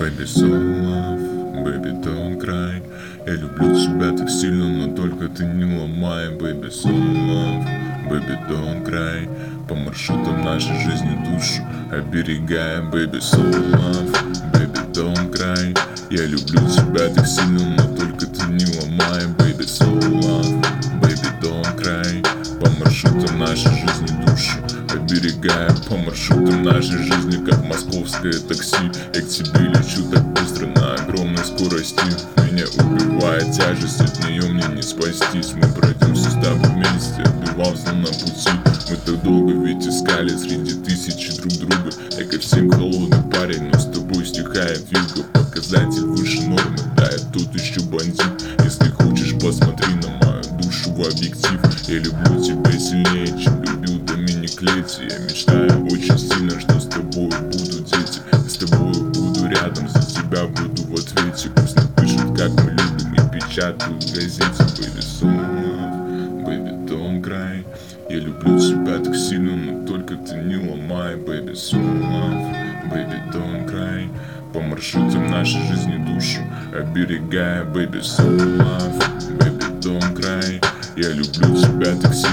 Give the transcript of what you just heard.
Baby, so love, baby, don't cry. Я люблю тебя так сильно, но только ты не ломай. Baby, so love, baby, don't cry. По маршрутам нашей жизни душу оберегаем. Baby, so love, baby, don't cry. Я люблю тебя так сильно, но только ты не ломай. Baby, so love, baby, don't cry. По маршрутам нашей жизни душу оберегаем. По маршрутам нашей жизни, как московское такси. Я к тебе лечу так быстро на огромной скорости. Меня убивает тяжесть, от нее мне не спастись. Мы пройдемся с тобой вместе, отбивался на пути. Мы так долго ведь искали среди тысячи друг друга. Я ко всем холодный парень, но с тобой стихает вьюга. Показатель выше нормы, да я тут еще бандит. Если хочешь, посмотри на мою душу в объектив. Я люблю тебя сильнее, чем любил Доминик Летти. Я мечтаю очень сильно, что с тобой будут дети. И с тобой буду рядом, за тебя буду в ответе. Пусть напишут, как мы любим, и печатают в газете. Baby, so love, baby, don't cry. Я люблю тебя так сильно, но только ты не ломай. Baby, so love, baby, don't cry. По маршрутам нашей жизни душу оберегая. Baby, so love, baby, don't cry. Я люблю тебя так сильно.